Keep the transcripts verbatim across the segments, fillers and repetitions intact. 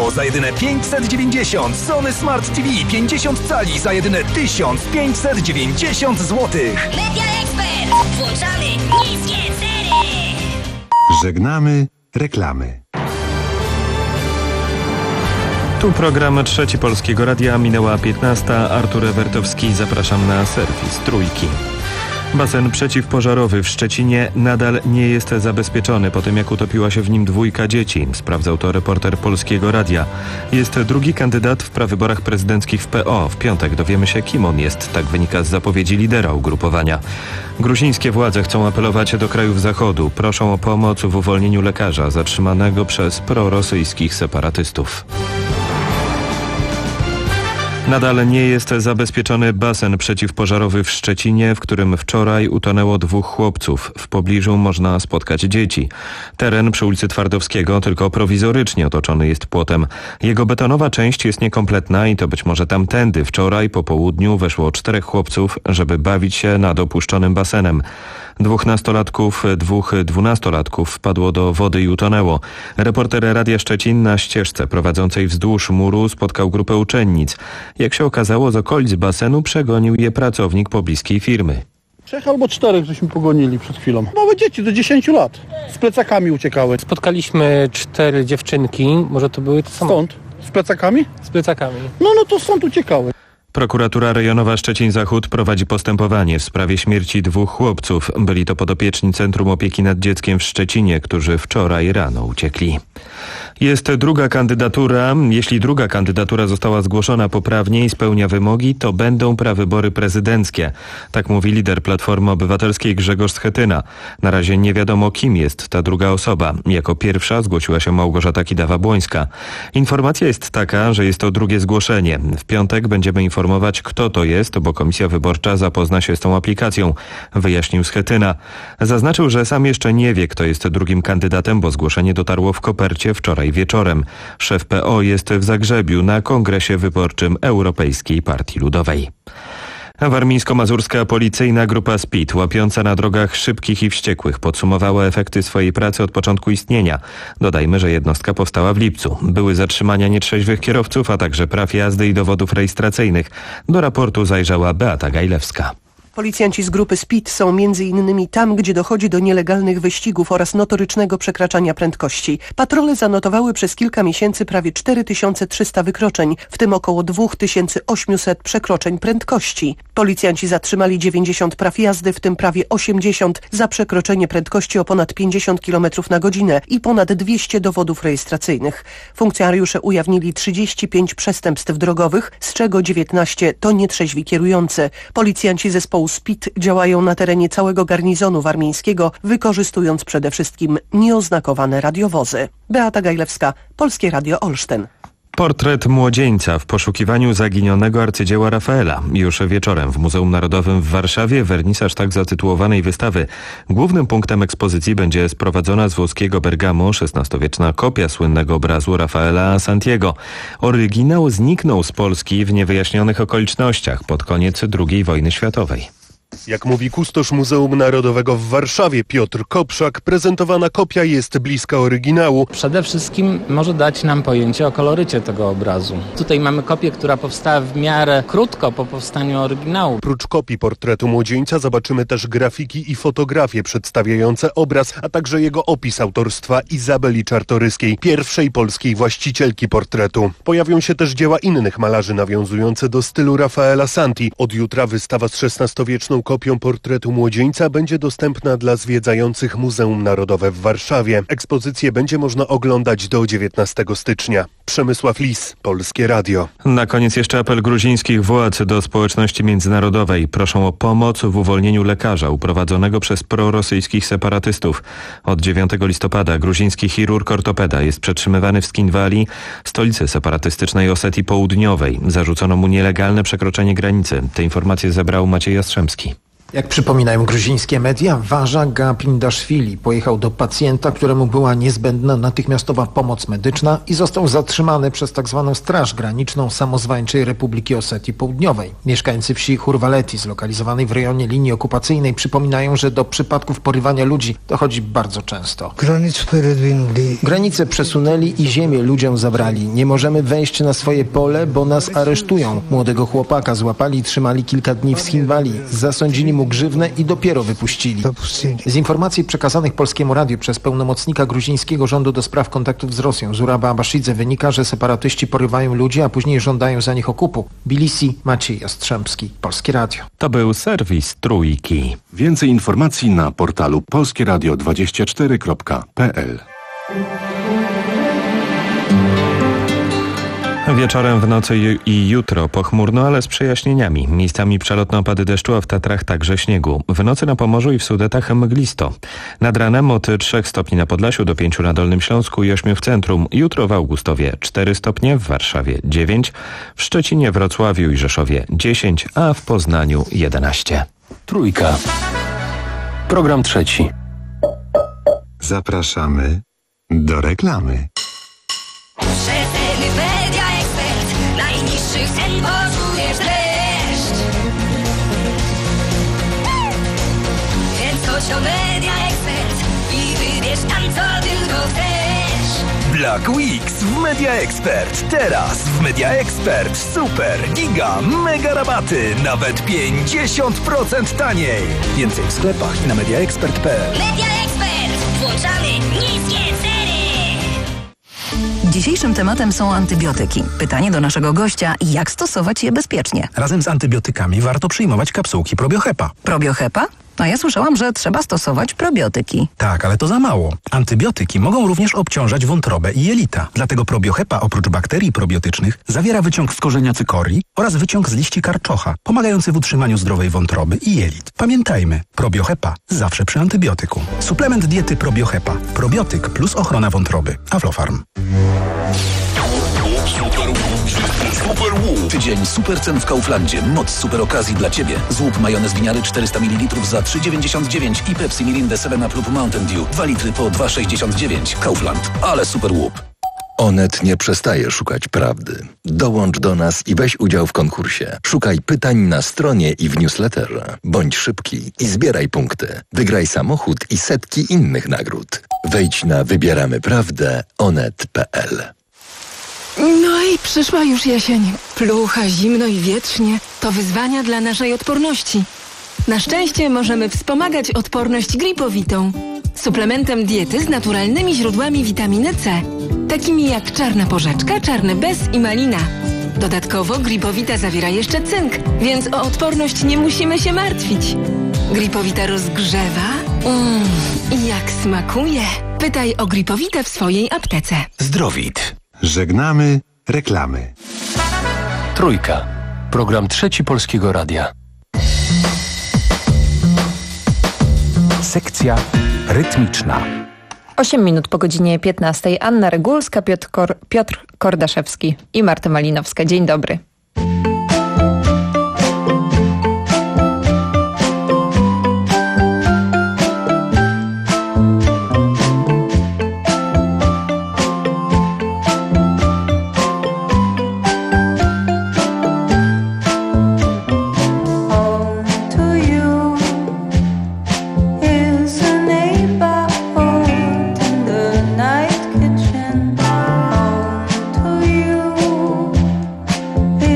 Pro za jedyne pięćset dziewięćdziesiąt, Sony Smart T V pięćdziesiąt cali za jedyne tysiąc pięćset dziewięćdziesiąt złotych. Media Expert! Włączamy niskie ceny! Żegnamy reklamy. Tu program Trzeci Polskiego Radia, minęła piętnasta. Artur Ewertowski, zapraszam na serwis Trójki. Basen przeciwpożarowy w Szczecinie nadal nie jest zabezpieczony po tym, jak utopiła się w nim dwójka dzieci. Sprawdzał to reporter Polskiego Radia. Jest drugi kandydat w prawyborach prezydenckich w P O. W piątek dowiemy się, kim on jest. Tak wynika z zapowiedzi lidera ugrupowania. Gruzińskie władze chcą apelować do krajów Zachodu. Proszą o pomoc w uwolnieniu lekarza zatrzymanego przez prorosyjskich separatystów. Nadal nie jest zabezpieczony basen przeciwpożarowy w Szczecinie, w którym wczoraj utonęło dwóch chłopców. W pobliżu można spotkać dzieci. Teren przy ulicy Twardowskiego tylko prowizorycznie otoczony jest płotem. Jego betonowa część jest niekompletna i to być może tamtędy wczoraj po południu weszło czterech chłopców, żeby bawić się nad opuszczonym basenem. Dwóch nastolatków, dwóch dwunastolatków wpadło do wody i utonęło. Reporter Radia Szczecin na ścieżce prowadzącej wzdłuż muru spotkał grupę uczennic. Jak się okazało, z okolic basenu przegonił je pracownik pobliskiej firmy. Trzech albo czterech żeśmy pogonili przed chwilą. Małe dzieci do dziesięciu lat. Z plecakami uciekały. Spotkaliśmy cztery dziewczynki. Może to były to samo? Stąd? Z plecakami? Z plecakami. No, no to stąd uciekały. Prokuratura rejonowa Szczecin-Zachód prowadzi postępowanie w sprawie śmierci dwóch chłopców. Byli to podopieczni Centrum Opieki nad Dzieckiem w Szczecinie, którzy wczoraj rano uciekli. Jest druga kandydatura. Jeśli druga kandydatura została zgłoszona poprawnie i spełnia wymogi, to będą prawybory prezydenckie. Tak mówi lider Platformy Obywatelskiej Grzegorz Schetyna. Na razie nie wiadomo, kim jest ta druga osoba. Jako pierwsza zgłosiła się Małgorzata Kidawa-Błońska. Informacja jest taka, że jest to drugie zgłoszenie. W piątek będziemy informować, kto to jest, bo Komisja Wyborcza zapozna się z tą aplikacją, wyjaśnił Schetyna. Zaznaczył, że sam jeszcze nie wie, kto jest drugim kandydatem, bo zgłoszenie dotarło w kopercie wczoraj wieczorem. Szef P O jest w Zagrzebiu na kongresie wyborczym Europejskiej Partii Ludowej. Warmińsko-mazurska policyjna grupa Speed, łapiąca na drogach szybkich i wściekłych, podsumowała efekty swojej pracy od początku istnienia. Dodajmy, że jednostka powstała w lipcu. Były zatrzymania nietrzeźwych kierowców, a także praw jazdy i dowodów rejestracyjnych. Do raportu zajrzała Beata Gajlewska. Policjanci z grupy Speed są między innymi tam, gdzie dochodzi do nielegalnych wyścigów oraz notorycznego przekraczania prędkości. Patrole zanotowały przez kilka miesięcy prawie cztery tysiące trzysta wykroczeń, w tym około dwa tysiące osiemset przekroczeń prędkości. Policjanci zatrzymali dziewięćdziesiąt praw jazdy, w tym prawie osiemdziesiąt za przekroczenie prędkości o ponad pięćdziesiąt kilometrów na godzinę i ponad dwieście dowodów rejestracyjnych. Funkcjonariusze ujawnili trzydzieści pięć przestępstw drogowych, z czego dziewiętnaście to nietrzeźwi kierujący. Policjanci zespołu Speed działają na terenie całego garnizonu warmińskiego, wykorzystując przede wszystkim nieoznakowane radiowozy. Beata Gajlewska, Polskie Radio Olsztyn. Portret młodzieńca w poszukiwaniu zaginionego arcydzieła Rafaela. Już wieczorem w Muzeum Narodowym w Warszawie wernisaż tak zatytułowanej wystawy. Głównym punktem ekspozycji będzie sprowadzona z włoskiego Bergamo szesnastowieczna kopia słynnego obrazu Rafaela Santiego. Oryginał zniknął z Polski w niewyjaśnionych okolicznościach pod koniec drugiej wojny światowej. Jak mówi kustosz Muzeum Narodowego w Warszawie Piotr Kopszak, prezentowana kopia jest bliska oryginału. Przede wszystkim może dać nam pojęcie o kolorycie tego obrazu. Tutaj mamy kopię, która powstała w miarę krótko po powstaniu oryginału. Prócz kopii portretu młodzieńca zobaczymy też grafiki i fotografie przedstawiające obraz, a także jego opis autorstwa Izabeli Czartoryskiej, pierwszej polskiej właścicielki portretu. Pojawią się też dzieła innych malarzy nawiązujące do stylu Rafaela Santi. Od jutra wystawa z szesnastowieczną kopią portretu młodzieńca będzie dostępna dla zwiedzających Muzeum Narodowe w Warszawie. Ekspozycję będzie można oglądać do dziewiętnastego stycznia. Przemysław Lis, Polskie Radio. Na koniec jeszcze apel gruzińskich władz do społeczności międzynarodowej. Proszą o pomoc w uwolnieniu lekarza uprowadzonego przez prorosyjskich separatystów. Od dziewiątego listopada gruziński chirurg ortopeda jest przetrzymywany w Skinwali, stolicy separatystycznej Osetii Południowej. Zarzucono mu nielegalne przekroczenie granicy. Te informacje zebrał Maciej Jastrzębski. Jak przypominają gruzińskie media, Vaja Gapindashvili pojechał do pacjenta, któremu była niezbędna natychmiastowa pomoc medyczna i został zatrzymany przez tzw. Straż Graniczną Samozwańczej Republiki Osetii Południowej. Mieszkańcy wsi Hurvaleti, zlokalizowanej w rejonie linii okupacyjnej, przypominają, że do przypadków porywania ludzi dochodzi bardzo często. Granice przesunęli i ziemię ludziom zabrali. Nie możemy wejść na swoje pole, bo nas aresztują. Młodego chłopaka złapali i trzymali kilka dni w Schinwali. Zasądzili mu grzywnę i dopiero wypuścili. Z informacji przekazanych Polskiemu Radiu przez pełnomocnika gruzińskiego rządu do spraw kontaktów z Rosją Zuraba Abashidze wynika, że separatyści porywają ludzi, a później żądają za nich okupu. Tbilisi, Maciej Jastrzębski, Polskie Radio. To był serwis Trójki. Więcej informacji na portalu polskie radio dwadzieścia cztery kropka p l. Wieczorem, w nocy i jutro pochmurno, ale z przejaśnieniami. Miejscami przelotne opady deszczu, a w Tatrach także śniegu. W nocy na Pomorzu i w Sudetach mglisto. Nad ranem od trzech stopni na Podlasiu do pięciu na Dolnym Śląsku i ośmiu w centrum. Jutro w Augustowie cztery stopnie, w Warszawie dziewięć, w Szczecinie, Wrocławiu i Rzeszowie dziesięć, a w Poznaniu jedenaście. Trójka. Program trzeci. Zapraszamy do reklamy. Przeceny Media Expert. Najniższych cen poczujesz dreszcz. Więc chodź do Media Expert i wybierz tam, co tylko chcesz. Black Weeks w Media Expert. Teraz w Media Expert super, giga, mega rabaty. Nawet pięćdziesiąt procent taniej. Więcej w sklepach i na mediaexpert kropka p l. Media Expert. Włączamy niskie ceny. Dzisiejszym tematem są antybiotyki. Pytanie do naszego gościa, jak stosować je bezpiecznie? Razem z antybiotykami warto przyjmować kapsułki Probiohepa. Probiohepa? A ja słyszałam, że trzeba stosować probiotyki. Tak, ale to za mało. Antybiotyki mogą również obciążać wątrobę i jelita. Dlatego Probiohepa oprócz bakterii probiotycznych zawiera wyciąg z korzenia cykorii oraz wyciąg z liści karczocha, pomagający w utrzymaniu zdrowej wątroby i jelit. Pamiętajmy, Probiohepa zawsze przy antybiotyku. Suplement diety Probiohepa. Probiotyk plus ochrona wątroby. Aflofarm. Super Łup. Tydzień super cen w Kauflandzie. Moc super okazji dla Ciebie. Złup majonez winiary czterysta mililitrów za trzy dziewięćdziesiąt dziewięć i Pepsi Mirindę siedem up lub Mountain Dew dwa litry po dwa sześćdziesiąt dziewięć. Kaufland. Ale super łup. Onet nie przestaje szukać prawdy. Dołącz do nas i weź udział w konkursie. Szukaj pytań na stronie i w newsletterze. Bądź szybki i zbieraj punkty. Wygraj samochód i setki innych nagród. Wejdź na wybieramy prawdę onet kropka p l. No i przyszła już jesień. Plucha, zimno i wietrznie. To wyzwania dla naszej odporności. Na szczęście możemy wspomagać odporność gripowitą. Suplementem diety z naturalnymi źródłami witaminy C. Takimi jak czarna porzeczka, czarny bez i malina. Dodatkowo gripowita zawiera jeszcze cynk, więc o odporność nie musimy się martwić. Gripowita rozgrzewa. Mmm, i jak smakuje. Pytaj o gripowitę w swojej aptece. Zdrowit. Żegnamy reklamy. Trójka. Program trzeci Polskiego Radia. Sekcja rytmiczna. osiem minut po godzinie piętnastej. Anna Regulska, Piotr, Kor- Piotr Kordaszewski i Marta Malinowska. Dzień dobry. Is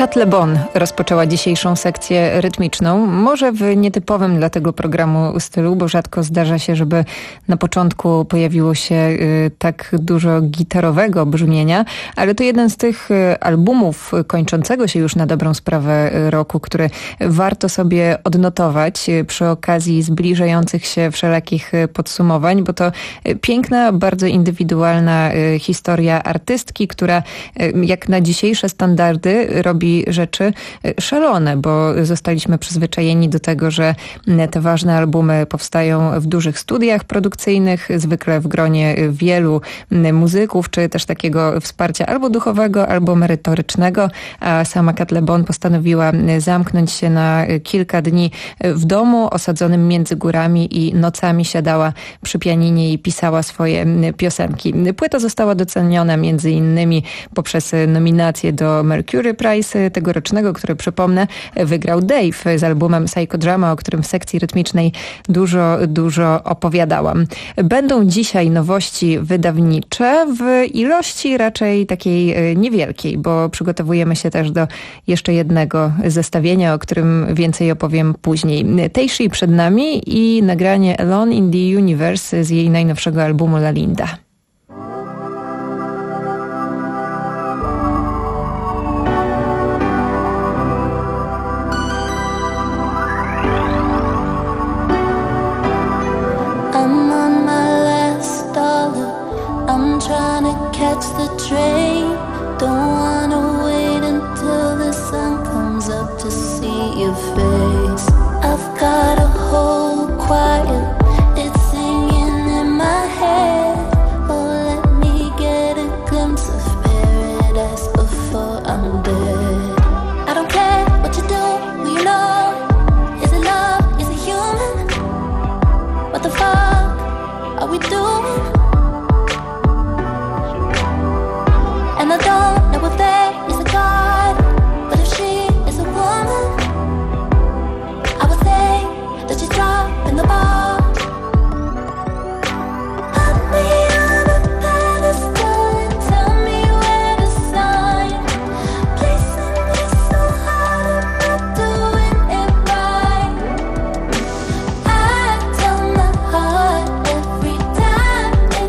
Kat Le Bon rozpoczęła dzisiejszą sekcję rytmiczną, może w nietypowym dla tego programu stylu, bo rzadko zdarza się, żeby na początku pojawiło się y, tak dużo gitarowego brzmienia, ale to jeden z tych y, albumów kończącego się już na dobrą sprawę roku, który warto sobie odnotować y, przy okazji zbliżających się wszelakich y, podsumowań, bo to y, piękna, bardzo indywidualna y, historia artystki, która y, jak na dzisiejsze standardy robi rzeczy szalone, bo zostaliśmy przyzwyczajeni do tego, że te ważne albumy powstają w dużych studiach produkcyjnych, zwykle w gronie wielu muzyków, czy też takiego wsparcia albo duchowego, albo merytorycznego, a sama Kat Le Bon postanowiła zamknąć się na kilka dni w domu, osadzonym między górami i nocami siadała przy pianinie i pisała swoje piosenki. Płyta została doceniona między innymi poprzez nominację do Mercury Prize tegorocznego, który, przypomnę, wygrał Dave z albumem Psychodrama, o którym w sekcji rytmicznej dużo, dużo opowiadałam. Będą dzisiaj nowości wydawnicze w ilości raczej takiej niewielkiej, bo przygotowujemy się też do jeszcze jednego zestawienia, o którym więcej opowiem później. Teishi przed nami i nagranie Alone in the Universe z jej najnowszego albumu La Linda. Catch the train, don't wanna wait until the sun comes up to see your face. I've got a whole choir, it's singing in my head. Oh, let me get a glimpse of paradise before I'm dead. I don't care what you do, who you know. Is it love, is it human? What the fuck are we doing? And I don't know if there is a God, but if she is a woman, I would say that she's dropping the ball. Put me on a pedestal and tell me where to sign. Placing me so hard, I'm not doing it right. I tell my heart every time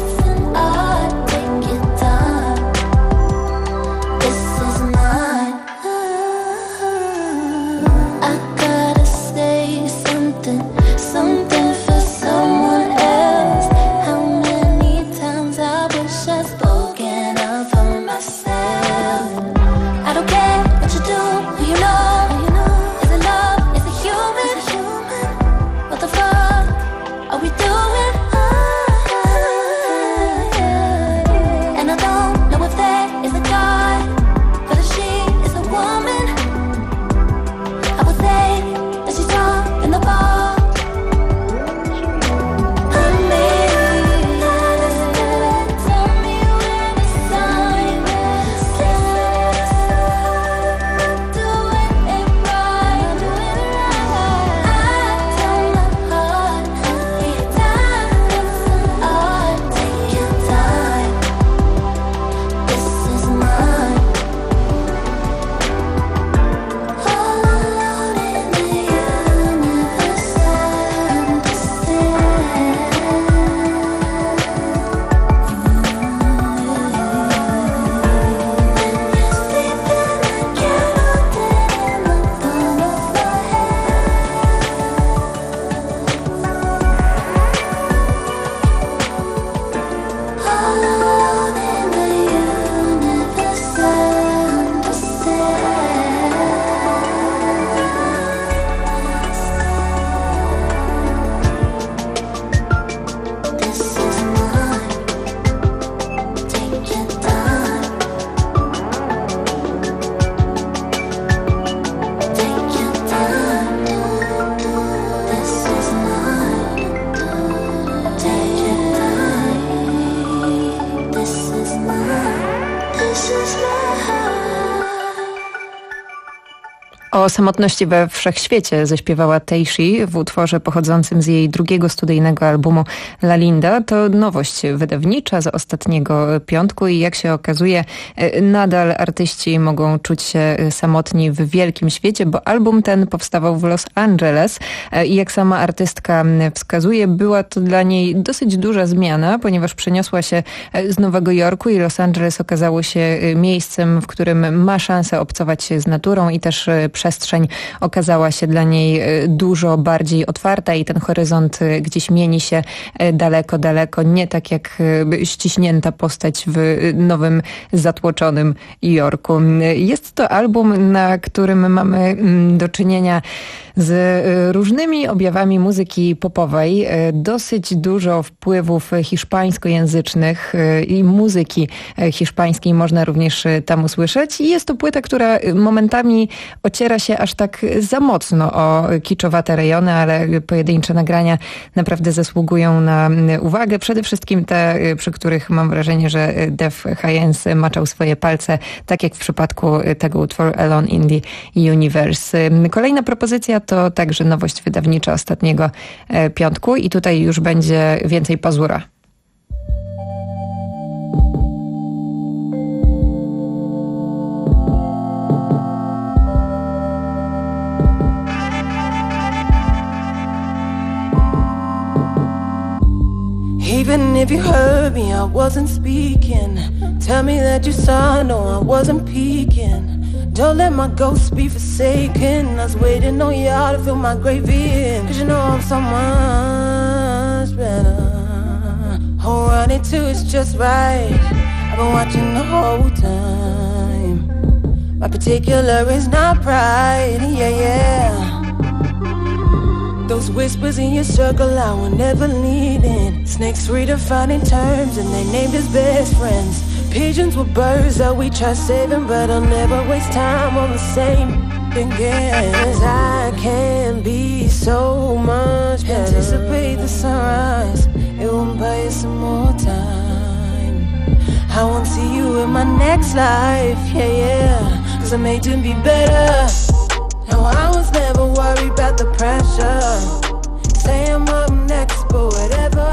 O samotności we wszechświecie zaśpiewała Teishi w utworze pochodzącym z jej drugiego studyjnego albumu La Linda. To nowość wydawnicza z ostatniego piątku i jak się okazuje, nadal artyści mogą czuć się samotni w wielkim świecie, bo album ten powstawał w Los Angeles i jak sama artystka wskazuje, była to dla niej dosyć duża zmiana, ponieważ przeniosła się z Nowego Jorku i Los Angeles okazało się miejscem, w którym ma szansę obcować się z naturą i też przestrzeń okazała się dla niej dużo bardziej otwarta i ten horyzont gdzieś mieni się daleko, daleko, nie tak jak ściśnięta postać w nowym, zatłoczonym Jorku. Jest to album, na którym mamy do czynienia z różnymi objawami muzyki popowej. Dosyć dużo wpływów hiszpańskojęzycznych i muzyki hiszpańskiej można również tam usłyszeć. I jest to płyta, która momentami ociera się aż tak za mocno o kiczowate rejony, ale pojedyncze nagrania naprawdę zasługują na uwagę. Przede wszystkim te, przy których mam wrażenie, że Def Hyens maczał swoje palce, tak jak w przypadku tego utworu Alone in the Universe. Kolejna propozycja to także nowość wydawnicza ostatniego piątku i tutaj już będzie więcej pazura. Even if you heard me, I wasn't speaking. Tell me that you saw, no, I wasn't peeking. Don't let my ghost be forsaken. I was waiting on y'all to fill my grave in. Cause you know I'm so much better. Hold on it too, it's just right. I've been watching the whole time. My particular is not pride, yeah, yeah. Those whispers in your circle I will never lead in. Snakes redefining terms and they named as best friends. Pigeons were birds that we try saving, but I'll never waste time on the same again. 'Cause I can be so much better. Anticipate the sunrise, it won't buy you some more time. I won't see you in my next life, yeah, yeah. 'Cause I'm made to be better. No, I was never worried about the pressure. Say I'm up next, but whatever.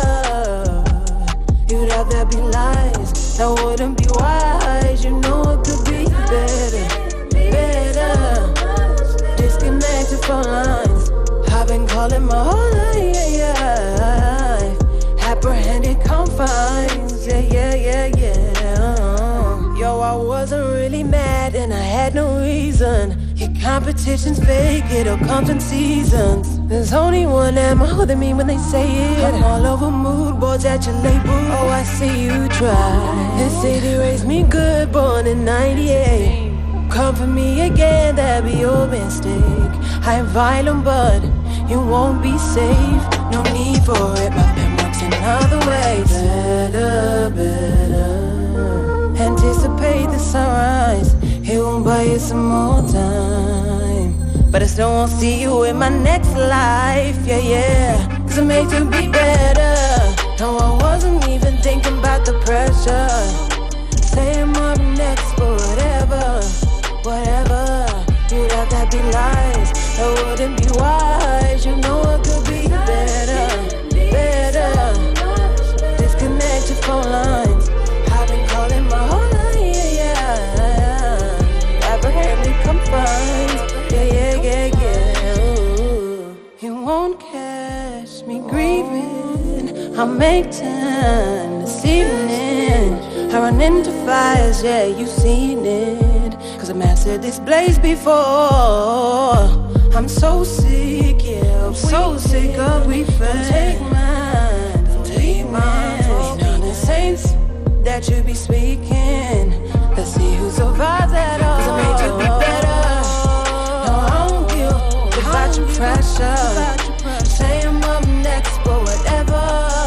You'd rather be lies, that wouldn't be wise. You know it could be better, better. Disconnected phone lines, I've been calling my whole life. Apprehended confines, yeah, yeah, yeah, yeah. Yo, I wasn't really mad and I had no reason. Your competition's fake, it'll come in seasons. There's only one am holding me when they say it. I'm all over mood boards at your label. Oh, I see you try. They say they raised me good, born in ninety-eight. Come for me again, that'd be your mistake. I'm violent, but you won't be safe. No need for it, my pen works another way. Better, better. Anticipate the sunrise, it won't buy you some more time. But I still won't see you in my next life, yeah, yeah. 'Cause I'm made to be better. No, I wasn't even thinking about the pressure. Say I'm up next, but whatever, whatever. You'd have that be lies, that wouldn't be wise. You know it could be better, better. Disconnect your phone lines, I've been calling my whole life, yeah, yeah. Apprehended confines, yeah, yeah, yeah, yeah. Ooh. You won't catch me grieving, I'll make time this evening. I run into fires, yeah, you've seen it. 'Cause I mastered this blaze before. I'm so sick, yeah, I'm so sick of we fell. Take mine, take mine. On the saints that you be speaking, let's see who survives at all. 'Cause I made you be better. No, I don't give about your pressure. Say I'm up next, but whatever.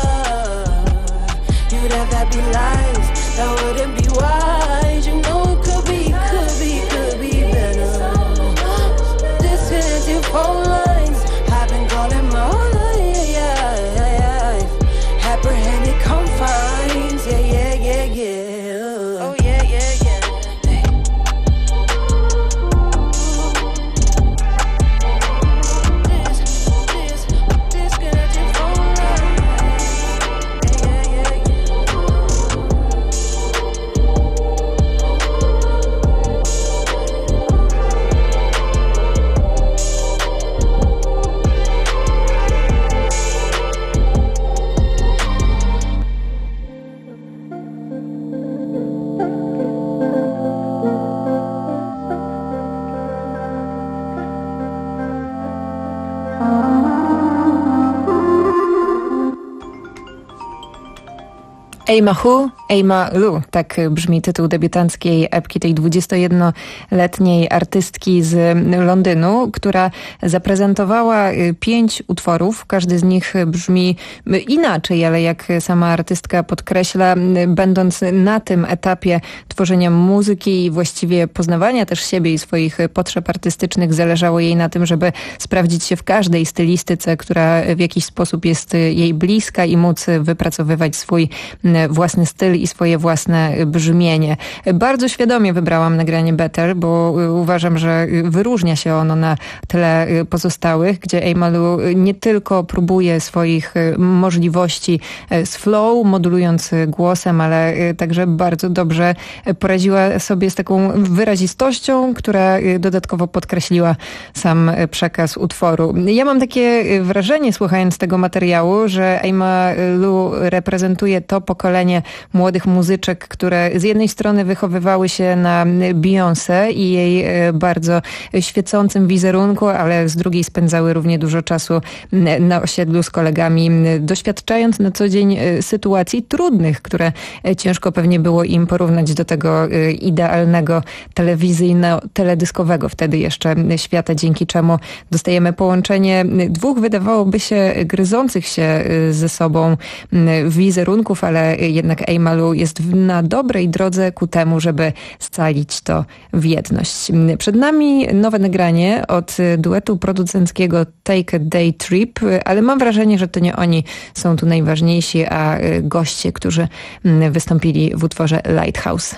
You'd have that be lies, that wouldn't be wise. You know it could be, could be, could be better. This is your phone lines, I've been calling my whole life. Apprehended confines, yeah, yeah, yeah, yeah. Oh yeah, yeah, yeah. Hey. Aima Hu, Aima Lu, tak brzmi tytuł debiutanckiej epki tej dwudziestojednoletniej artystki z Londynu, która zaprezentowała pięć utworów. Każdy z nich brzmi inaczej, ale jak sama artystka podkreśla, będąc na tym etapie tworzenia muzyki i właściwie poznawania też siebie i swoich potrzeb artystycznych, zależało jej na tym, żeby sprawdzić się w każdej stylistyce, która w jakiś sposób jest jej bliska i móc wypracowywać swój własny styl i swoje własne brzmienie. Bardzo świadomie wybrałam nagranie Better, bo uważam, że wyróżnia się ono na tle pozostałych, gdzie Aima Lu nie tylko próbuje swoich możliwości z flow, modulując głosem, ale także bardzo dobrze poradziła sobie z taką wyrazistością, która dodatkowo podkreśliła sam przekaz utworu. Ja mam takie wrażenie, słuchając tego materiału, że Aima Lu reprezentuje to pokolenie młodych muzyczek, które z jednej strony wychowywały się na Beyoncé i jej bardzo świecącym wizerunku, ale z drugiej spędzały równie dużo czasu na osiedlu z kolegami, doświadczając na co dzień sytuacji trudnych, które ciężko pewnie było im porównać do tego idealnego telewizyjno-teledyskowego wtedy jeszcze świata, dzięki czemu dostajemy połączenie dwóch, wydawałoby się, gryzących się ze sobą wizerunków, ale jednak Aima Lu jest na dobrej drodze ku temu, żeby scalić to w jedność. Przed nami nowe nagranie od duetu producenckiego Take a Day Trip, ale mam wrażenie, że to nie oni są tu najważniejsi, a goście, którzy wystąpili w utworze Lighthouse.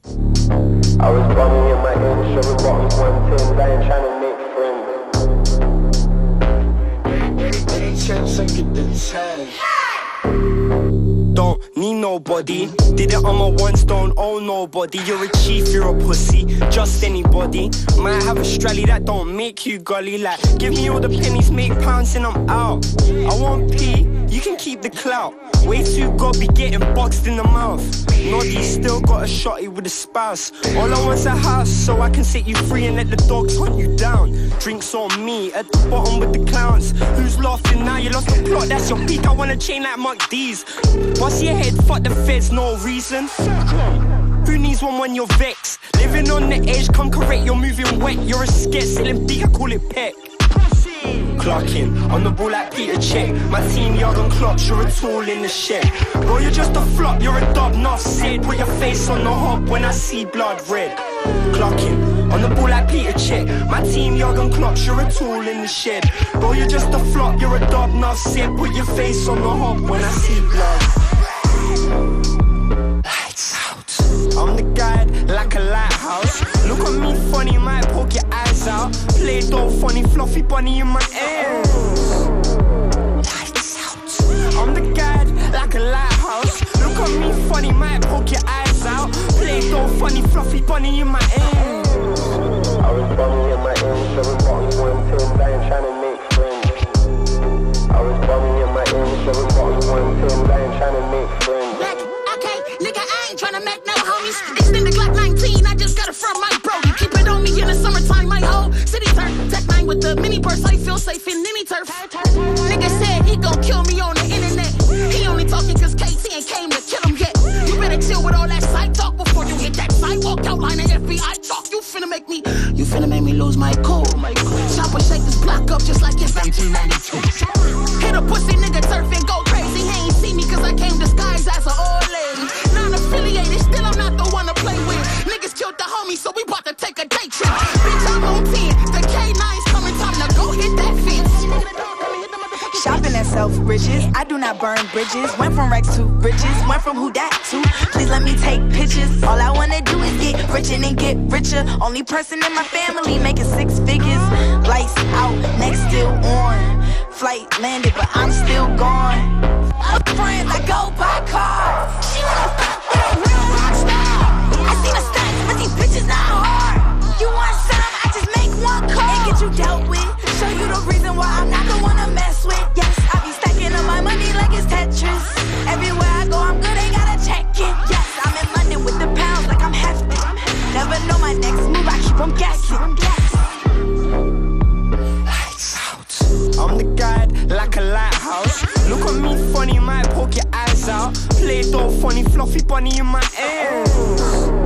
Don't need nobody. Did it on my ones, don't owe nobody. You're a chief, you're a pussy, just anybody. Might have a strally that don't make you gully. Like, give me all the pennies, make pounds and I'm out. I want P, you can keep the clout. Way too good, be getting boxed in the mouth. Noddy still got a shotty with a spouse. All I want's a house, so I can set you free and let the dogs hunt you down. Drinks on me, at the bottom with the clowns. Who's laughing now? You lost the plot, that's your peak. I want a chain like Mark D's. Bust your head, fuck the feds, no reason. Who needs one when you're vexed? Living on the edge, come correct, you're moving wet. You're a skit, selling big, I call it peck. Clocking, on the ball like Peter Check. My team yard on clocks, you're a tool in the shed. Bro, you're just a flop, you're a dub, not said. Put your face on the hop when I see blood red. Clocking, on the ball like Peter Check. My team yard on clocks, you're a tool in the shed. Bro, you're just a flop, you're a dub, not said. Put your face on the hop when I see blood. Lights out. I'm the guide, like a lighthouse. Look at me funny, might poke your eyes out. Play dough funny, fluffy bunny in my ears. Lights out. I'm the guide, like a lighthouse. Look at me funny, might poke your eyes out. Play dough funny, fluffy bunny in my ears. I was bunny in my ears, seven bottles, one ten, dying trying to make friends. I was bunny in my ears, seven bottles, one ten, dying trying to make friends. Like, okay, nigga, I ain't tryna make no homies. Extend the Glock nineteen, I just got it from my brody. Keep it on me in the summertime, my hoe. City turn, tech nine with the mini burst. I feel safe in any turf. Nigga said he gon' kill me on the internet. He only talking cause K T ain't came to kill him yet. You better chill with all that side talk before you hit that sidewalk outline of F B I talk. You finna make me, you finna make me lose my cool. Chopper shake this block up just like it's nineteen ninety-two. Hit a pussy nigga turf and go crazy. He ain't see me cause I came disguised as an old lady. Non-affiliated, still I'm not the one to play with. Niggas killed the homie, so we bout to take a day trip. Bitch, I'm on ten, the K nine's coming, time to go hit that fence. Shopping at Selfridges, I do not burn bridges. Went from Rex to Bridges, went from who that to. Please let me take pictures. All I wanna do is get rich and then get richer. Only person in my family making six figures. Lights out, next still on. Flight landed, but I'm still gone. I'm friends, I go by car. She wanna fuck with a real rock star. I see the stats, but these bitches not hard. You want some? I just make one call and get you dealt with. Show you the reason why I'm not the one to mess with. Yes, I be stacking up my money like it's Tetris. Everywhere I go, I'm good, ain't gotta check it. Yes, I'm in London with the pounds like I'm hefty. Never know my next move, I keep on guessing. Lights out. I'm the guide, like a lighthouse. Look at me funny, might poke your eyes out. Play funny fluffy bunny in my ears.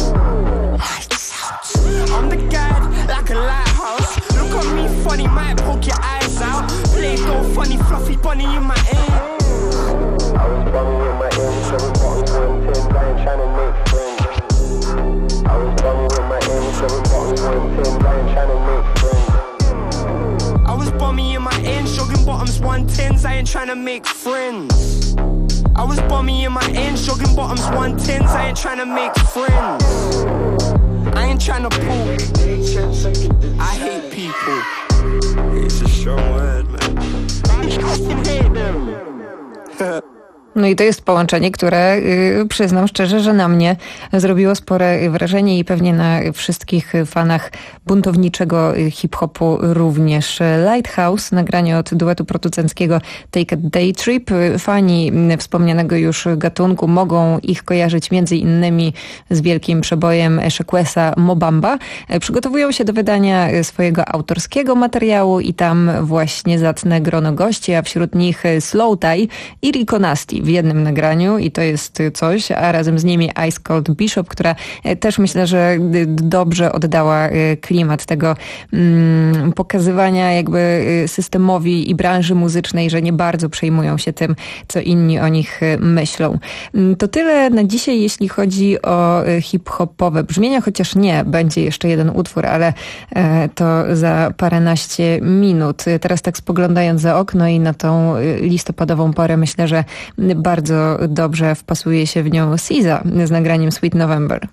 I'm the guy like a lighthouse. Look at me funny, might poke your eyes out. Play doh funny fluffy bunny in my ears. I was bumming in my ears, seven bottles one ten, I ain't tryna make friends. I was bumming in my ears, seven bottles one ten, I ain't tryna make friends. I was bummy in my ends, jogging bottoms one tens, I ain't tryna make friends. I was bummy in my ends, jogging bottoms one tens, I ain't tryna make friends. I ain't tryna poop. I hate people. It's a strong word, man. I hate them. No i to jest połączenie, które y, przyznam szczerze, że na mnie zrobiło spore wrażenie i pewnie na wszystkich fanach buntowniczego hip-hopu również. Lighthouse, nagranie od duetu producenckiego Take a Day Trip. Fani wspomnianego już gatunku mogą ich kojarzyć między innymi z wielkim przebojem Shequessa Mobamba. Przygotowują się do wydania swojego autorskiego materiału i tam właśnie zacne grono gości, a wśród nich Slow Tie i Rico Nasty w jednym nagraniu i to jest coś, a razem z nimi Ice Cold Bishop, która też myślę, że dobrze oddała klimat tego mm, pokazywania jakby systemowi i branży muzycznej, że nie bardzo przejmują się tym, co inni o nich myślą. To tyle na dzisiaj, jeśli chodzi o hip-hopowe brzmienia, chociaż nie, będzie jeszcze jeden utwór, ale to za paręnaście minut. Teraz tak spoglądając za okno i na tą listopadową porę, myślę, że bardzo dobrze wpasuje się w nią S Z A z nagraniem Sweet November.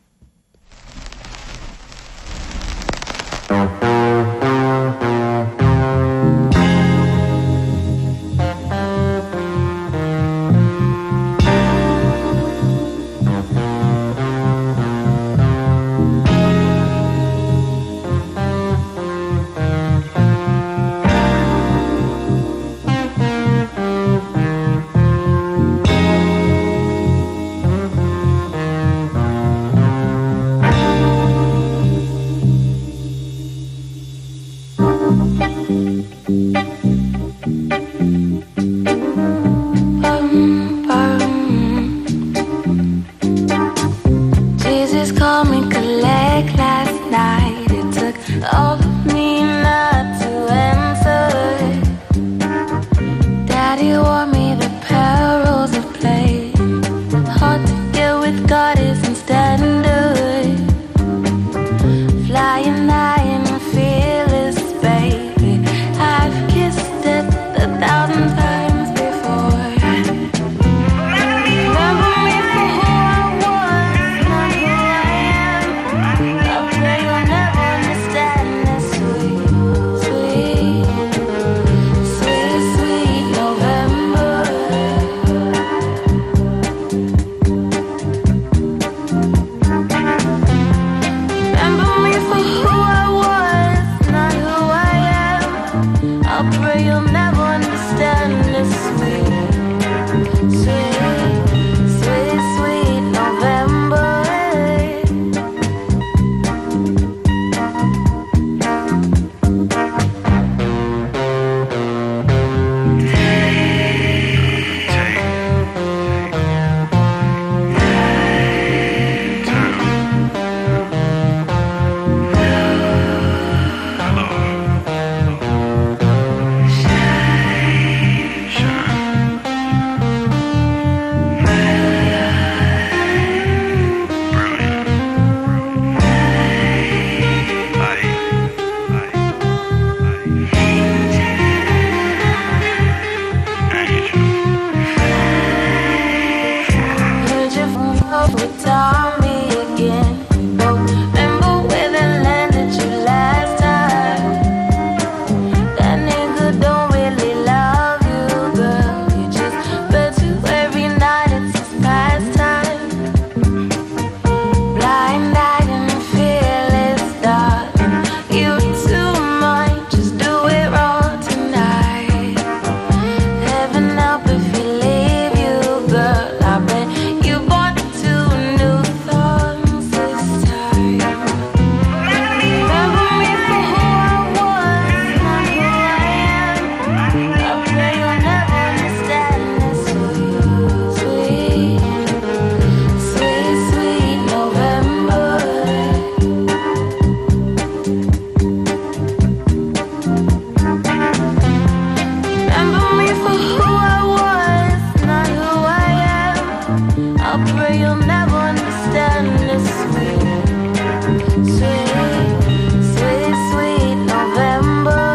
I pray you'll never understand this sweet, sweet, sweet, sweet November.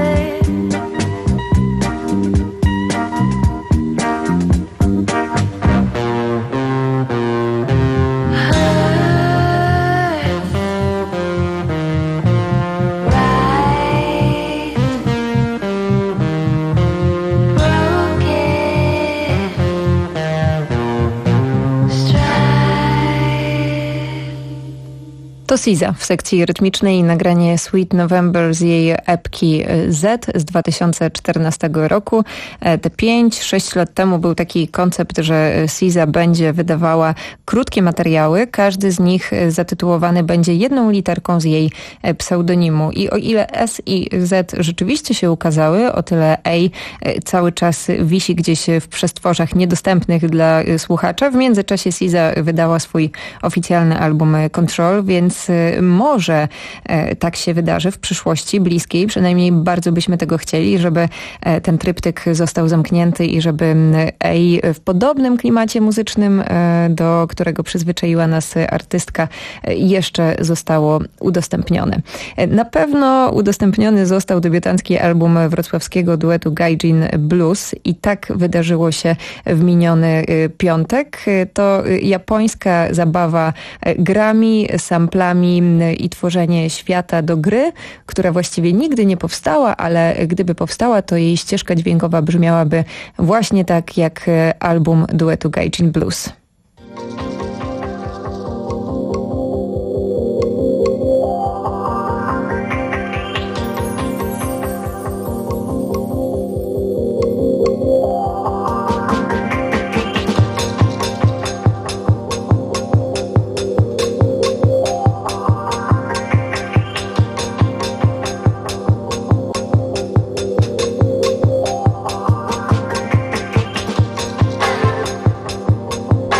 To S Z A w sekcji rytmicznej, nagranie Sweet November z jej epki Z z dwa tysiące czternastego roku. Te pięć sześć lat temu był taki koncept, że S Z A będzie wydawała krótkie materiały. Każdy z nich zatytułowany będzie jedną literką z jej pseudonimu. I o ile S i Z rzeczywiście się ukazały, o tyle A cały czas wisi gdzieś w przestworzach niedostępnych dla słuchacza. W międzyczasie S Z A wydała swój oficjalny album Control, więc może tak się wydarzy w przyszłości bliskiej. Przynajmniej bardzo byśmy tego chcieli, żeby ten tryptyk został zamknięty i żeby A w podobnym klimacie muzycznym, do którego przyzwyczaiła nas artystka, jeszcze zostało udostępnione. Na pewno udostępniony został debiutancki album wrocławskiego duetu Gaijin Blues i tak wydarzyło się w miniony piątek. To japońska zabawa grami, samplami i tworzenie świata do gry, która właściwie nigdy nie powstała, ale gdyby powstała, to jej ścieżka dźwiękowa brzmiałaby właśnie tak jak album duetu Gaijin Blues. I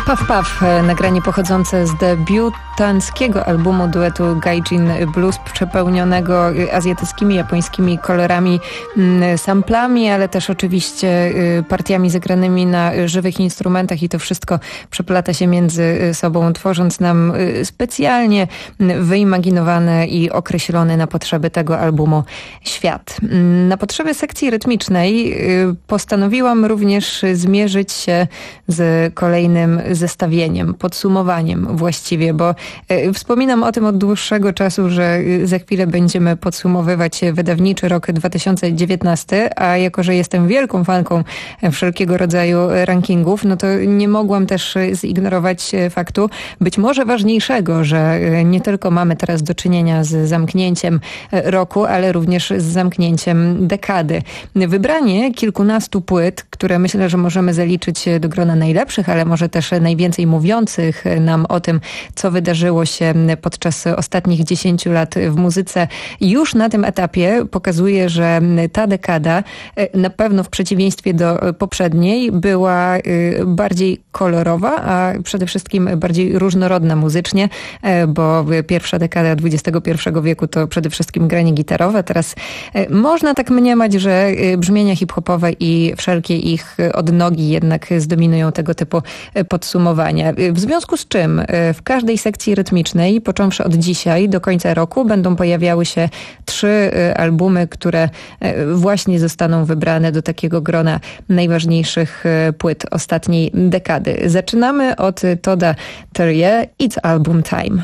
Puff Puff, nagranie pochodzące z debiutanckiego albumu duetu Gaijin Blues, przepełnionego azjatyckimi, japońskimi kolorami, samplami, ale też oczywiście partiami zagranymi na żywych instrumentach i to wszystko przeplata się między sobą, tworząc nam specjalnie wyimaginowany i określony na potrzeby tego albumu świat. Na potrzeby sekcji rytmicznej postanowiłam również zmierzyć się z kolejnym zestawieniem, podsumowaniem właściwie, bo wspominam o tym od dłuższego czasu, że za chwilę będziemy podsumowywać wydawniczy rok dwa tysiące dziewiętnasty, a jako, że jestem wielką fanką wszelkiego rodzaju rankingów, no to nie mogłam też zignorować faktu, być może ważniejszego, że nie tylko mamy teraz do czynienia z zamknięciem roku, ale również z zamknięciem dekady. Wybranie kilkunastu płyt, które myślę, że możemy zaliczyć do grona najlepszych, ale może też najwięcej mówiących nam o tym, co wydarzyło się podczas ostatnich dziesięciu lat w muzyce, już na tym etapie pokazuje, że ta dekada na pewno w przeciwieństwie do poprzedniej była bardziej kolorowa, a przede wszystkim bardziej różnorodna muzycznie, bo pierwsza dekada dwudziestego pierwszego wieku to przede wszystkim granie gitarowe. Teraz można tak mniemać, że brzmienia hip-hopowe i wszelkie ich odnogi jednak zdominują tego typu podsumowania. W związku z czym w każdej sekcji rytmicznej, począwszy od dzisiaj do końca roku, będą pojawiały się trzy albumy, które właśnie zostaną wybrane do takiego grona najważniejszych płyt ostatniej dekady. Zaczynamy od Toda Terje, It's Album Time.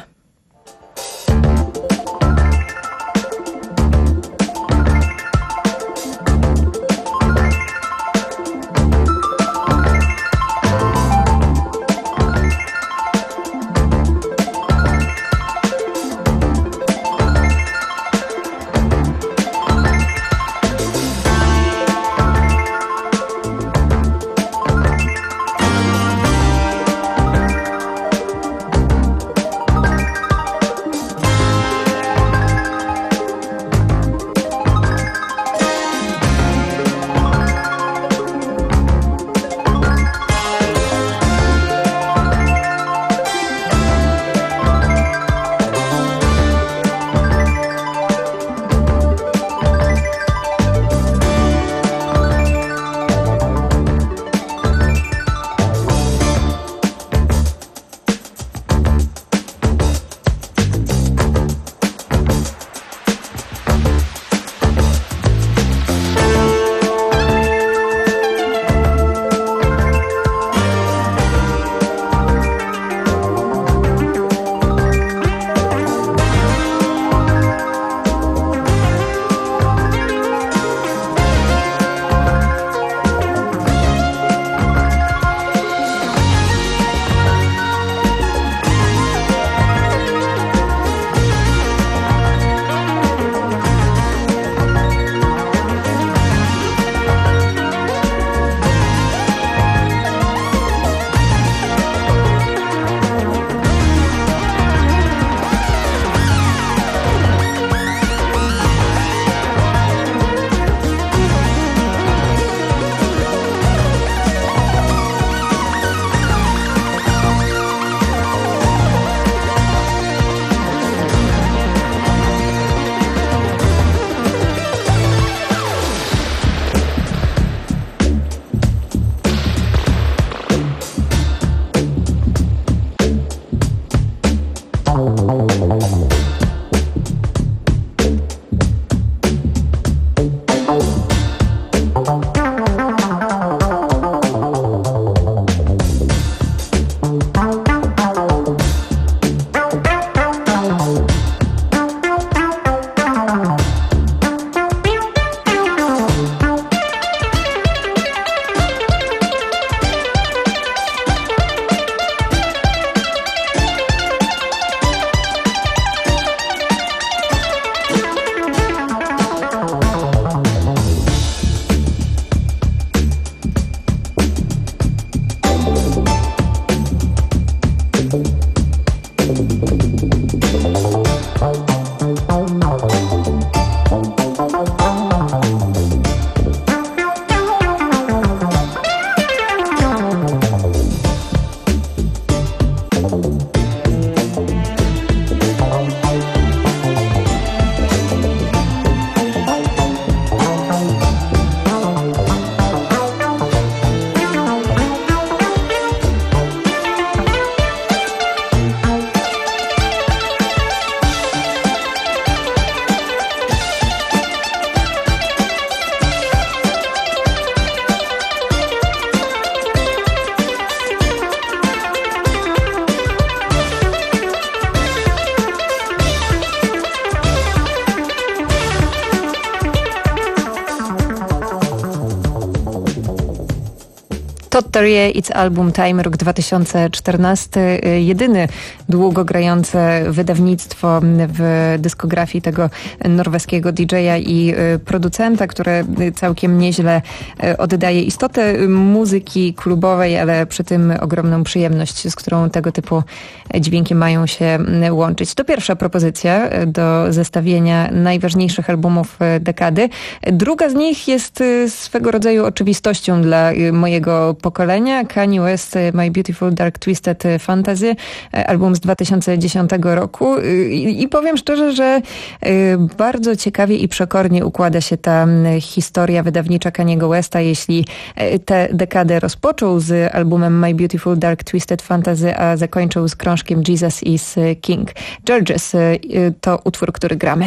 Todd Terje, It's Album Time, rok dwa tysiące czternasty. Jedyny długo grające wydawnictwo w dyskografii tego norweskiego didżeja i producenta, które całkiem nieźle oddaje istotę muzyki klubowej, ale przy tym ogromną przyjemność, z którą tego typu dźwięki mają się łączyć. To pierwsza propozycja do zestawienia najważniejszych albumów dekady. Druga z nich jest swego rodzaju oczywistością dla mojego pokolenia. Kanye West, My Beautiful Dark Twisted Fantasy, album z dwa tysiące dziesiątego roku. I, i powiem szczerze, że bardzo ciekawie i przekornie układa się ta historia wydawnicza Kaniego Westa, jeśli tę dekadę rozpoczął z albumem My Beautiful Dark Twisted Fantasy, a zakończył z krążkiem Jesus is King. Georges to utwór, który gramy.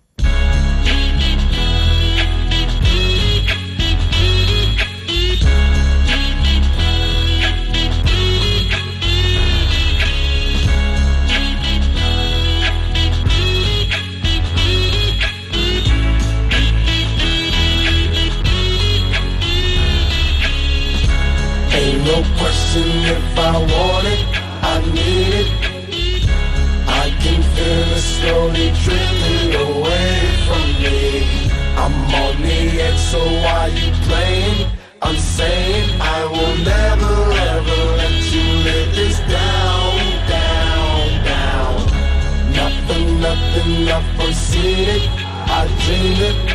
No question if I want it, I need it. I can feel it slowly drifting away from me. I'm on the edge, so why you playing? I'm saying I will never ever let you live this down, down, down. Nothing, nothing, I've foreseen it, I dreamed it.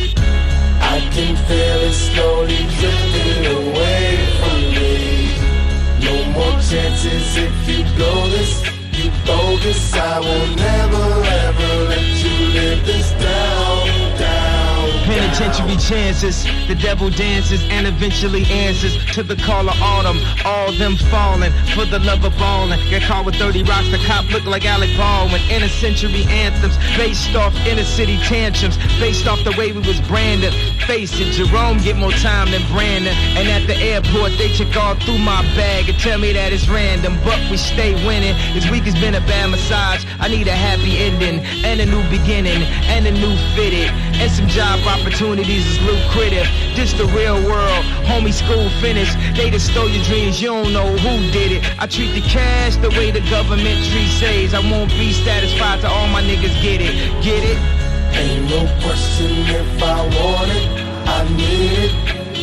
I can feel it slowly drifting away from me. No more chances if you blow this, you bogus. I will never ever let you live this down, down. Penitentiary chances, the devil dances and eventually answers to the call of autumn. All them falling for the love of ballin'. Got caught with thirty rocks, the cop looked like Alec Baldwin. Inner century anthems, based off inner city tantrums, based off the way we was branded. Face it, Jerome get more time than Brandon. And at the airport, they check all through my bag and tell me that it's random, but we stay winning. This week has been a bad massage. I need a happy ending and a new beginning and a new fitted and some job opportunities is lucrative. This the real world, homie, school finished. They just stole your dreams, you don't know who did it. I treat the cash the way the government treats saves. I won't be satisfied till all my niggas get it, get it? Ain't no question if I want it, I need it.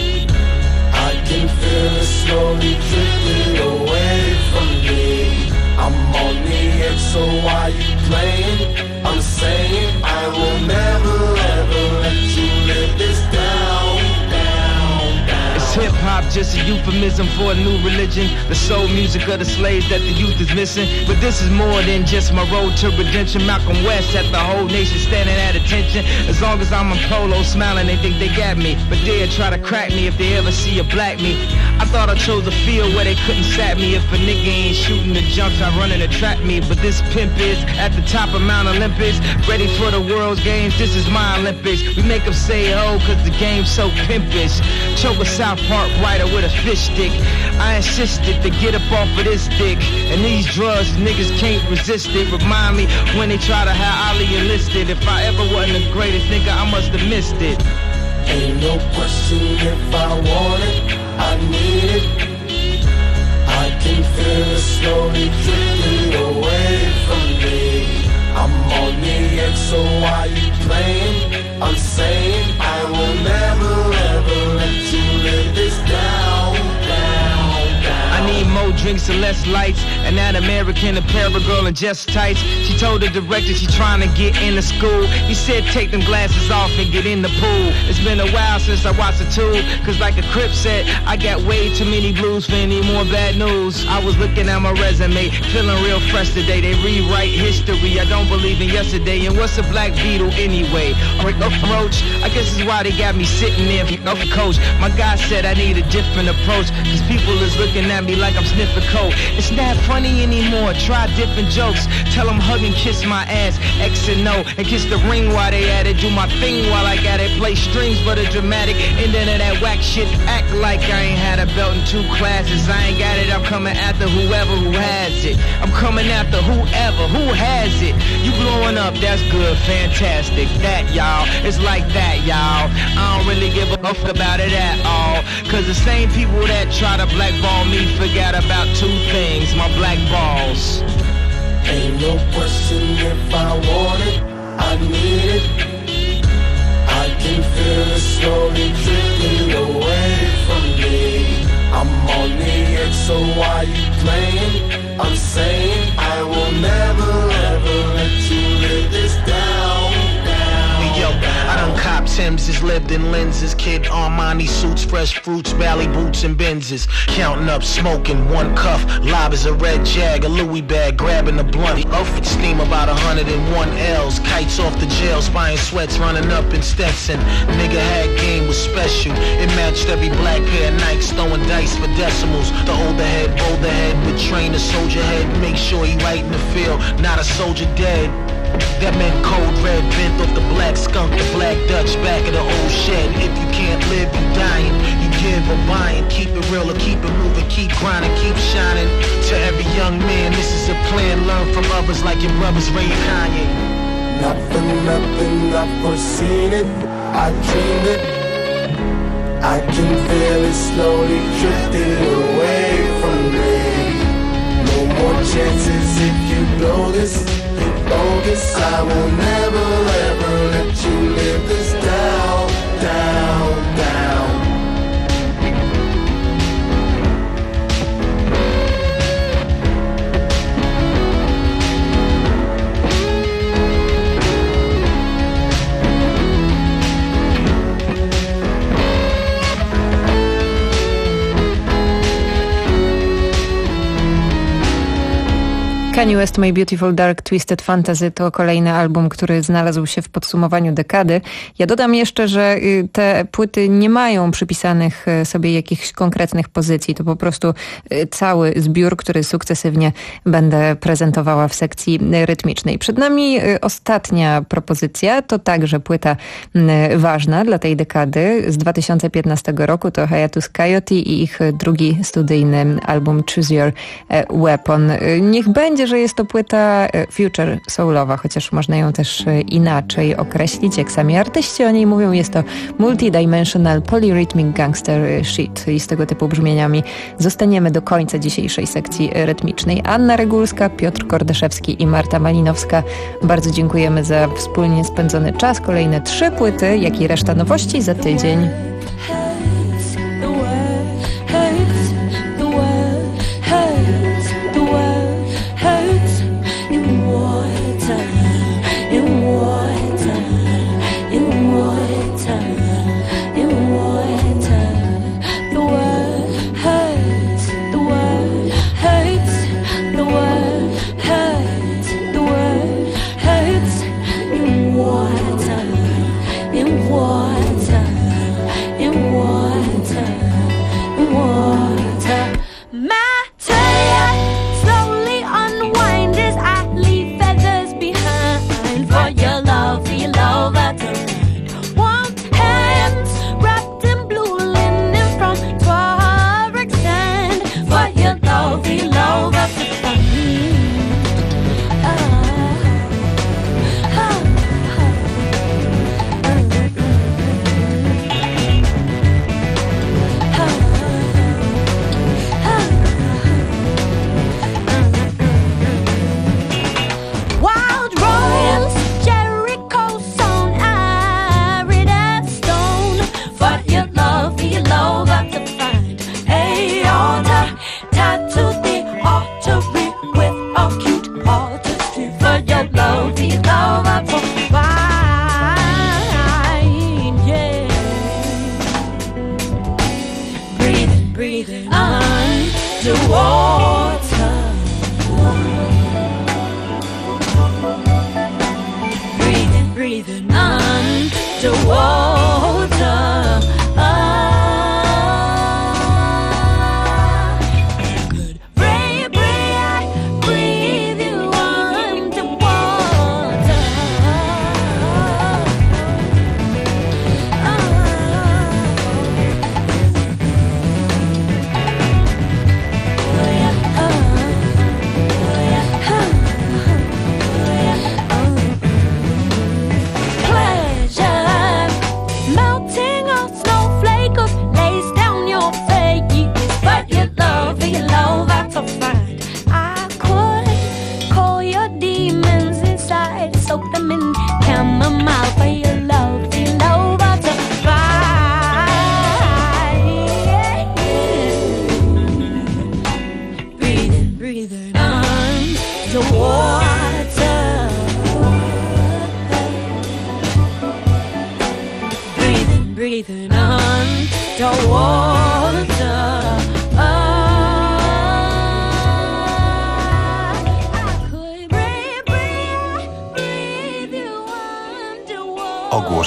I can feel it slowly drifting away from me. I'm on the edge, so why you playing? I'm saying I will never ever let you live this down, down, down. It's hip-hop, just a euphemism for a new religion. The soul music of the slaves that the youth is missing. But this is more than just my road to redemption. Malcolm West had the whole nation standing at attention. As long as I'm in polo smiling, they think they got me. But they'll try to crack me if they ever see a black me. I thought I chose a field where they couldn't sap me. If a nigga ain't shooting the jumps, I running to trap me. But this pimp is at the top of Mount Olympus, ready for the world's games. This is my Olympics. We make them say ho, cause the game's so pimpish. Choke a South Park writer with a fish stick. I insisted to get up off of this dick. And these drugs, niggas can't resist it. Remind me when they try to have Ali enlisted. If I ever wasn't the greatest nigga, I must have missed it. Ain't no question if I want it, I need it. I can feel it slowly drifting away from me. I'm on the edge, so why you playing? I'm saying I will never ever let you live this down, down, down. I need more drinks and less lights. And that American apparel girl in just tights. She told the director she trying to get into school. He said take them glasses off and get in the pool. It's been a while since I watched the tube. Cause like a Crip said, I got way too many blues for any more bad news. I was looking at my resume, feeling real fresh today. They rewrite history, I don't believe in yesterday. And what's a black beetle anyway? Or a roach? I guess it's why they got me sitting there, no coach. My guy said I need a different approach. Cause people is looking at me like I'm sniffing coke. It's not funny anymore, try different jokes. Tell them hug and kiss my ass, X and O. And kiss the ring while they at it. Do my thing while I got it. Play strings but a dramatic ending of that whack shit. Act like I ain't had a belt in two classes. I ain't got it, I'm coming after whoever who has it. I'm coming after whoever who has it. You blowing up, that's good, fantastic. That, y'all, it's like that, y'all. I don't really give a fuck about it at all. Cause the same people that try to blackball me forgot about two things, my black balls. Ain't no question if I want it, I need it. I can feel it slowly drifting away from me. I'm on the edge, so why you playing? I'm saying I will never ever let you live this down, down. Yo, I done cop Timbs, lived in lenses, kid Armani suits, fresh fruits, Bally boots and Benzes. Counting up, smoking, one cuff, live as a red Jag, a Louis bag, grabbing the blunt. Up steam about a hundred and one L's, kites off the jail, spying sweats running up in Stetson. Nigga had game was special, it matched every black pair of Nikes, throwing dice for decimals. The older head, bolder head, would train a soldier head, make sure he right in the field, not a soldier dead. That meant cold red, bent off the black skunk, the black Dutch back of the old shed. If you can't live, you dying, you give or buying. Keep it real or keep it moving, keep grinding, keep shining. To every young man, this is a plan. Learn from others like your brothers Ray and Kanye. Nothing, nothing, I've foreseen it, I dreamed it. I can feel it slowly drifting away from me. No more chances if you blow this. Bogus, I will never ever let you live this down, down, down. Kanye West, My Beautiful Dark Twisted Fantasy to kolejny album, który znalazł się w podsumowaniu dekady. Ja dodam jeszcze, że te płyty nie mają przypisanych sobie jakichś konkretnych pozycji. To po prostu cały zbiór, który sukcesywnie będę prezentowała w sekcji rytmicznej. Przed nami ostatnia propozycja, to także płyta ważna dla tej dekady z dwa tysiące piętnastego roku. To Hiatus Kaiyote i ich drugi studyjny album Choose Your Weapon. Niech będzie, że jest to płyta future soulowa, chociaż można ją też inaczej określić, jak sami artyści o niej mówią. Jest to multidimensional polyrhythmic gangster shit i z tego typu brzmieniami zostaniemy do końca dzisiejszej sekcji rytmicznej. Anna Regulska, Piotr Kordeszewski i Marta Malinowska. Bardzo dziękujemy za wspólnie spędzony czas. Kolejne trzy płyty, jak i reszta nowości za tydzień.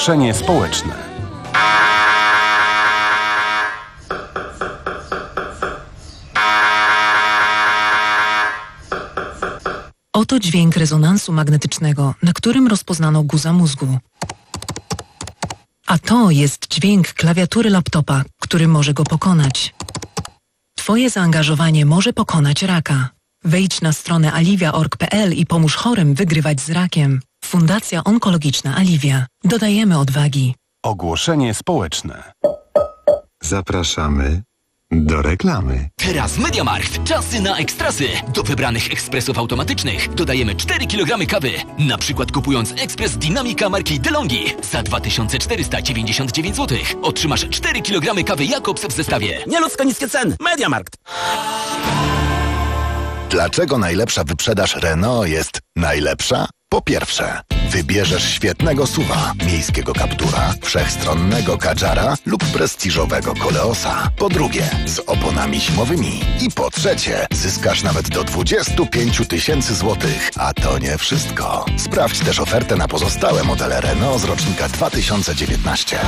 Ogłoszenie społeczne. Oto dźwięk rezonansu magnetycznego, na którym rozpoznano guza mózgu. A to jest dźwięk klawiatury laptopa, który może go pokonać. Twoje zaangażowanie może pokonać raka. Wejdź na stronę aliwia kropka org kropka pe el i pomóż chorym wygrywać z rakiem. Fundacja Onkologiczna Aliwia. Dodajemy odwagi. Ogłoszenie społeczne. Zapraszamy do reklamy. Teraz w Mediamarkt. Czasy na ekstrasy. Do wybranych ekspresów automatycznych dodajemy cztery kilogramy kawy. Na przykład kupując ekspres Dynamika marki DeLonghi za dwa tysiące czterysta dziewięćdziesiąt dziewięć złotych otrzymasz cztery kilogramy kawy Jakobs w zestawie. Nieludzko niskie ceny. Mediamarkt. Dlaczego najlepsza wyprzedaż Renault jest najlepsza? Po pierwsze, wybierzesz świetnego suwa, miejskiego Captura, wszechstronnego Kadżara lub prestiżowego Koleosa. Po drugie, z oponami zimowymi. I po trzecie, zyskasz nawet do dwadzieścia pięć tysięcy złotych. A to nie wszystko. Sprawdź też ofertę na pozostałe modele Renault z rocznika dwa tysiące dziewiętnastego.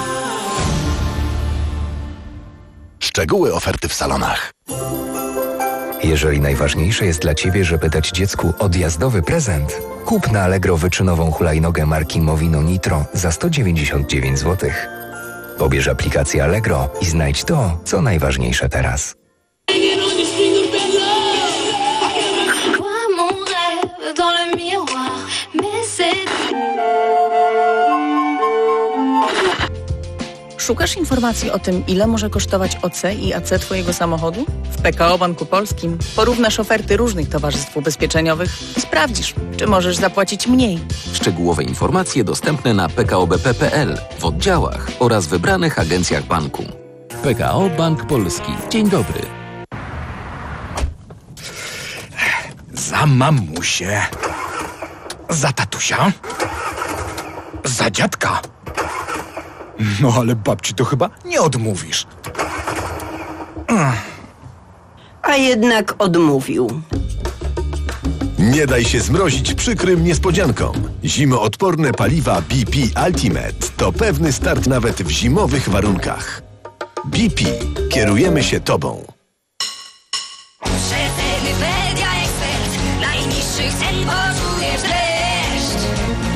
Szczegóły oferty w salonach. Jeżeli najważniejsze jest dla Ciebie, żeby dać dziecku odjazdowy prezent, kup na Allegro wyczynową hulajnogę marki Movino Nitro za sto dziewięćdziesiąt dziewięć złotych. Pobierz aplikację Allegro i znajdź to, co najważniejsze teraz. Szukasz informacji o tym, ile może kosztować O C i A C Twojego samochodu? W P K O Banku Polskim porównasz oferty różnych towarzystw ubezpieczeniowych i sprawdzisz, czy możesz zapłacić mniej. Szczegółowe informacje dostępne na p k o b p kropka p l, w oddziałach oraz wybranych agencjach banku. P K O Bank Polski. Dzień dobry. Za mamusię. Za tatusia. Za dziadka. No ale babci to chyba nie odmówisz. A jednak odmówił. Nie daj się zmrozić przykrym niespodziankom. Zimoodporne paliwa B P Ultimate to pewny start nawet w zimowych warunkach. B P. Kierujemy się Tobą. Przeceny Media Expert. Najniższych cen poczujesz deszcz.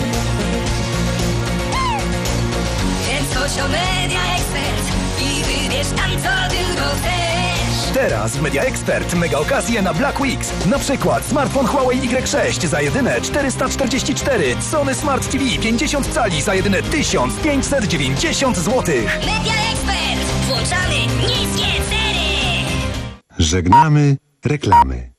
Więc chodź o Media Expert i wybierz tam, co tylko chcesz. Teraz w Media Expert mega okazje na Black Weeks. Na przykład smartfon Huawei Y sześć za jedyne czterysta czterdzieści cztery, Sony Smart T V pięćdziesiąt cali za jedyne tysiąc pięćset dziewięćdziesiąt złotych. Media Expert. Włączamy niskie ceny. Żegnamy reklamy.